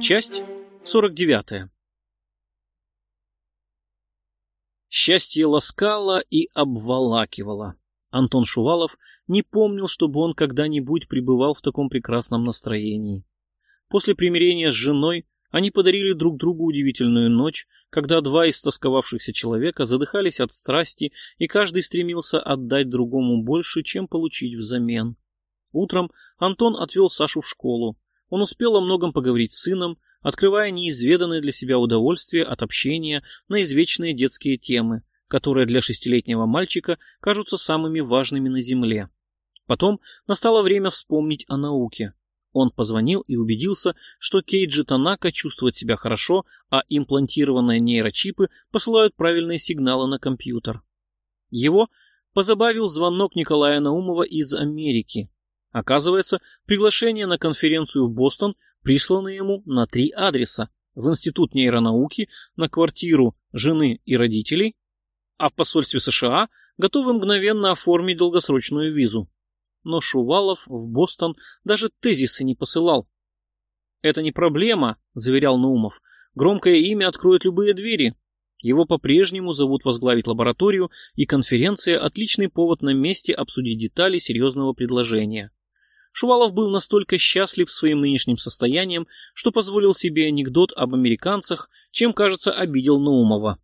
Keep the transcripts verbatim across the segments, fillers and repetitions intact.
Часть сорок девятая. Счастье ласкало и обволакивало. Антон Шувалов не помнил, чтобы он когда-нибудь пребывал в таком прекрасном настроении. После примирения с женой они подарили друг другу удивительную ночь, когда два истосковавшихся человека задыхались от страсти, и каждый стремился отдать другому больше, чем получить взамен. Утром Антон отвел Сашу в школу. Он успел о многом поговорить с сыном, открывая неизведанное для себя удовольствие от общения на извечные детские темы, которые для шестилетнего мальчика кажутся самыми важными на земле. Потом настало время вспомнить о науке. Он позвонил и убедился, что Кейджи Танака чувствует себя хорошо, а имплантированные нейрочипы посылают правильные сигналы на компьютер. Его позабавил звонок Николая Наумова из Америки. Оказывается, приглашение на конференцию в Бостон прислано ему на три адреса: в Институт нейронауки, на квартиру жены и родителей, а в посольстве США готовы мгновенно оформить долгосрочную визу. Но Шувалов в Бостон даже тезисы не посылал. «Это не проблема», — заверял Наумов. «Громкое имя откроет любые двери. Его по-прежнему зовут возглавить лабораторию, и конференция — отличный повод на месте обсудить детали серьезного предложения». Шувалов был настолько счастлив своим нынешним состоянием, что позволил себе анекдот об американцах, чем, кажется, обидел Наумова.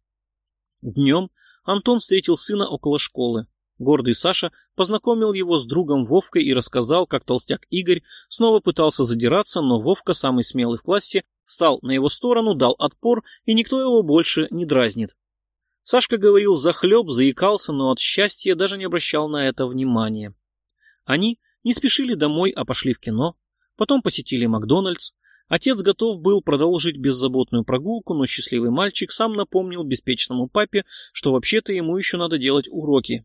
Днем Антон встретил сына около школы. Гордый Саша познакомил его с другом Вовкой и рассказал, как толстяк Игорь снова пытался задираться, но Вовка, самый смелый в классе, встал на его сторону, дал отпор, и никто его больше не дразнит. Сашка говорил захлеб, заикался, но от счастья даже не обращал на это внимания. Они не спешили домой, а пошли в кино, потом посетили Макдональдс. Отец готов был продолжить беззаботную прогулку, но счастливый мальчик сам напомнил беспечному папе, что вообще-то ему еще надо делать уроки.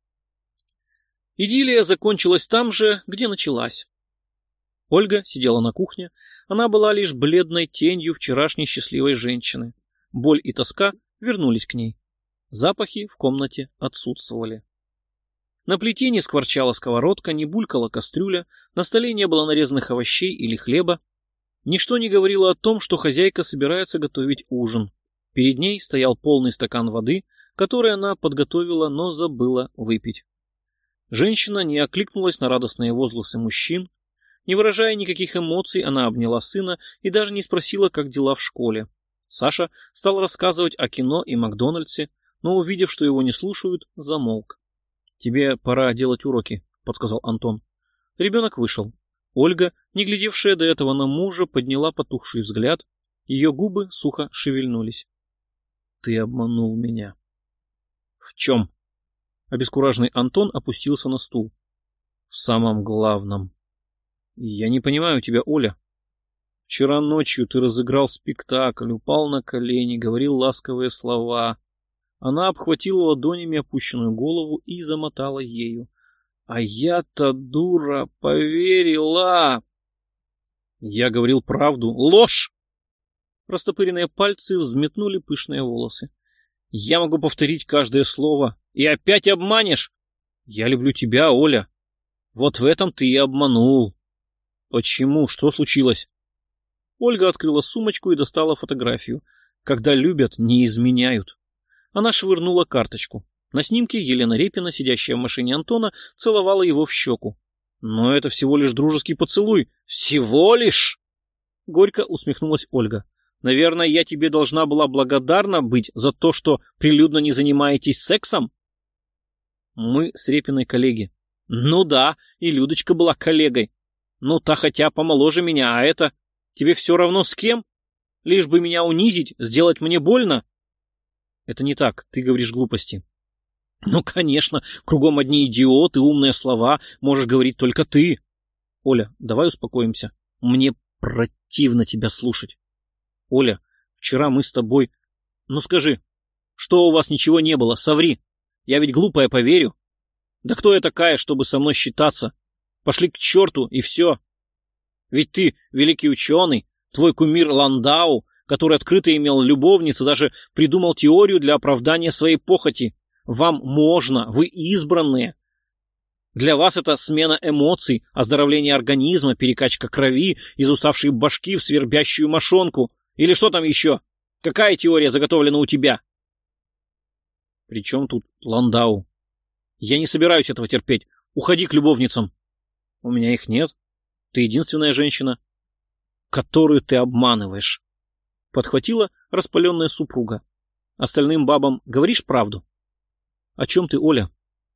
Идиллия закончилась там же, где началась. Ольга сидела на кухне, она была лишь бледной тенью вчерашней счастливой женщины. Боль и тоска вернулись к ней. Запахи в комнате отсутствовали. На плите не скворчала сковородка, не булькала кастрюля, на столе не было нарезанных овощей или хлеба. Ничто не говорило о том, что хозяйка собирается готовить ужин. Перед ней стоял полный стакан воды, который она подготовила, но забыла выпить. Женщина не окликнулась на радостные возгласы мужчин. Не выражая никаких эмоций, она обняла сына и даже не спросила, как дела в школе. Саша стал рассказывать о кино и Макдональдсе, но, увидев, что его не слушают, замолк. «Тебе пора делать уроки», — подсказал Антон. Ребенок вышел. Ольга, не глядевшая до этого на мужа, подняла потухший взгляд. Ее губы сухо шевельнулись. «Ты обманул меня». «В чем?» Обескураженный Антон опустился на стул. «В самом главном». «Я не понимаю тебя, Оля. Вчера ночью ты разыграл спектакль, упал на колени, говорил ласковые слова». Она обхватила ладонями опущенную голову и замотала ею. «А я-то, дура, поверила!» «Я говорил правду. Ложь!» Растопыренные пальцы взметнули пышные волосы. «Я могу повторить каждое слово. И опять обманешь? Я люблю тебя, Оля. Вот в этом ты и обманул». «Почему? Что случилось?» Ольга открыла сумочку и достала фотографию. «Когда любят, не изменяют». Она швырнула карточку. На снимке Елена Репина, сидящая в машине Антона, целовала его в щеку. «Но это всего лишь дружеский поцелуй». «Всего лишь?» Горько усмехнулась Ольга. «Наверное, я тебе должна была благодарна быть за то, что прилюдно не занимаетесь сексом?» «Мы с Репиной коллеги». «Ну да, и Людочка была коллегой. Ну, та хотя помоложе меня, а это... Тебе все равно с кем? Лишь бы меня унизить, сделать мне больно?» «Это не так, ты говоришь глупости». «Ну, конечно, кругом одни идиоты, умные слова, можешь говорить только ты». «Оля, давай успокоимся. Мне противно тебя слушать». «Оля, вчера мы с тобой...» «Ну скажи, что у вас ничего не было, соври. Я ведь глупая поверю. Да кто я такая, чтобы со мной считаться? Пошли к черту, и все. Ведь ты великий ученый, твой кумир Ландау, который открыто имел любовниц и даже придумал теорию для оправдания своей похоти. Вам можно, вы избранные. Для вас это смена эмоций, оздоровление организма, перекачка крови из уставшей башки в свербящую мошонку. Или что там еще? Какая теория заготовлена у тебя? При чем тут Ландау? Я не собираюсь этого терпеть. Уходи к любовницам. У меня их нет. Ты единственная женщина, которую ты обманываешь. Подхватила распаленная супруга. Остальным бабам говоришь правду? О чем ты, Оля?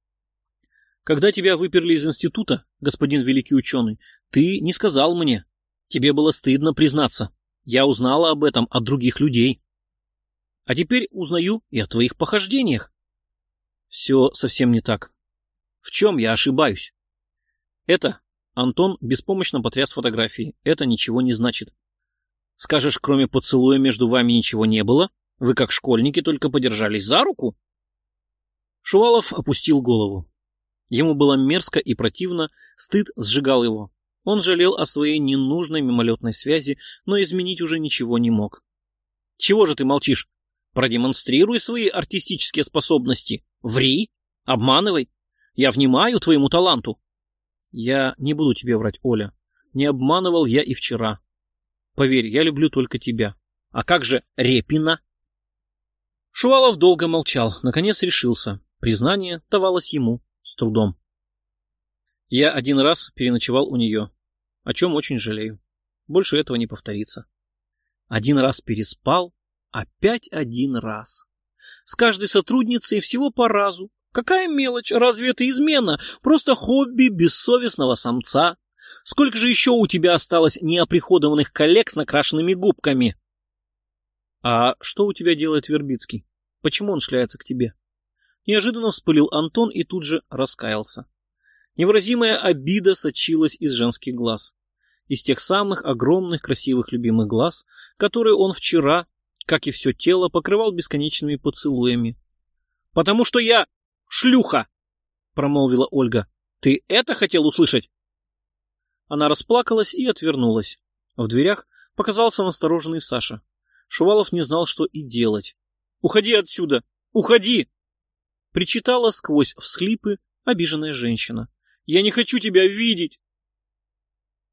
Когда тебя выперли из института, господин великий ученый, ты не сказал мне. Тебе было стыдно признаться. Я узнала об этом от других людей. А теперь узнаю и о твоих похождениях. Все совсем не так. В чем я ошибаюсь? Это... Антон беспомощно потряс фотографией. Это ничего не значит. Скажешь, кроме поцелуя между вами ничего не было? Вы как школьники только подержались за руку? Шувалов опустил голову. Ему было мерзко и противно, стыд сжигал его. Он жалел о своей ненужной мимолетной связи, но изменить уже ничего не мог. Чего же ты молчишь? Продемонстрируй свои артистические способности. Ври, обманывай. Я внимаю твоему таланту. Я не буду тебе врать, Оля. Не обманывал я и вчера. Поверь, я люблю только тебя. А как же Репина? Шувалов долго молчал, наконец решился. Признание давалось ему с трудом. Я один раз переночевал у нее, о чем очень жалею. Больше этого не повторится. Один раз переспал, опять один раз. С каждой сотрудницей всего по разу. Какая мелочь, разве это измена? Просто хобби бессовестного самца. Сколько же еще у тебя осталось неоприходованных коллег с накрашенными губками? А что у тебя делает Вербицкий? Почему он шляется к тебе? Неожиданно вспылил Антон и тут же раскаялся. Невыразимая обида сочилась из женских глаз. Из тех самых огромных красивых любимых глаз, которые он вчера, как и все тело, покрывал бесконечными поцелуями. «Потому что я шлюха!» — промолвила Ольга. «Ты это хотел услышать?» Она расплакалась и отвернулась. В дверях показался настороженный Саша. Шувалов не знал, что и делать. «Уходи отсюда! Уходи!» Причитала сквозь всхлипы обиженная женщина. «Я не хочу тебя видеть!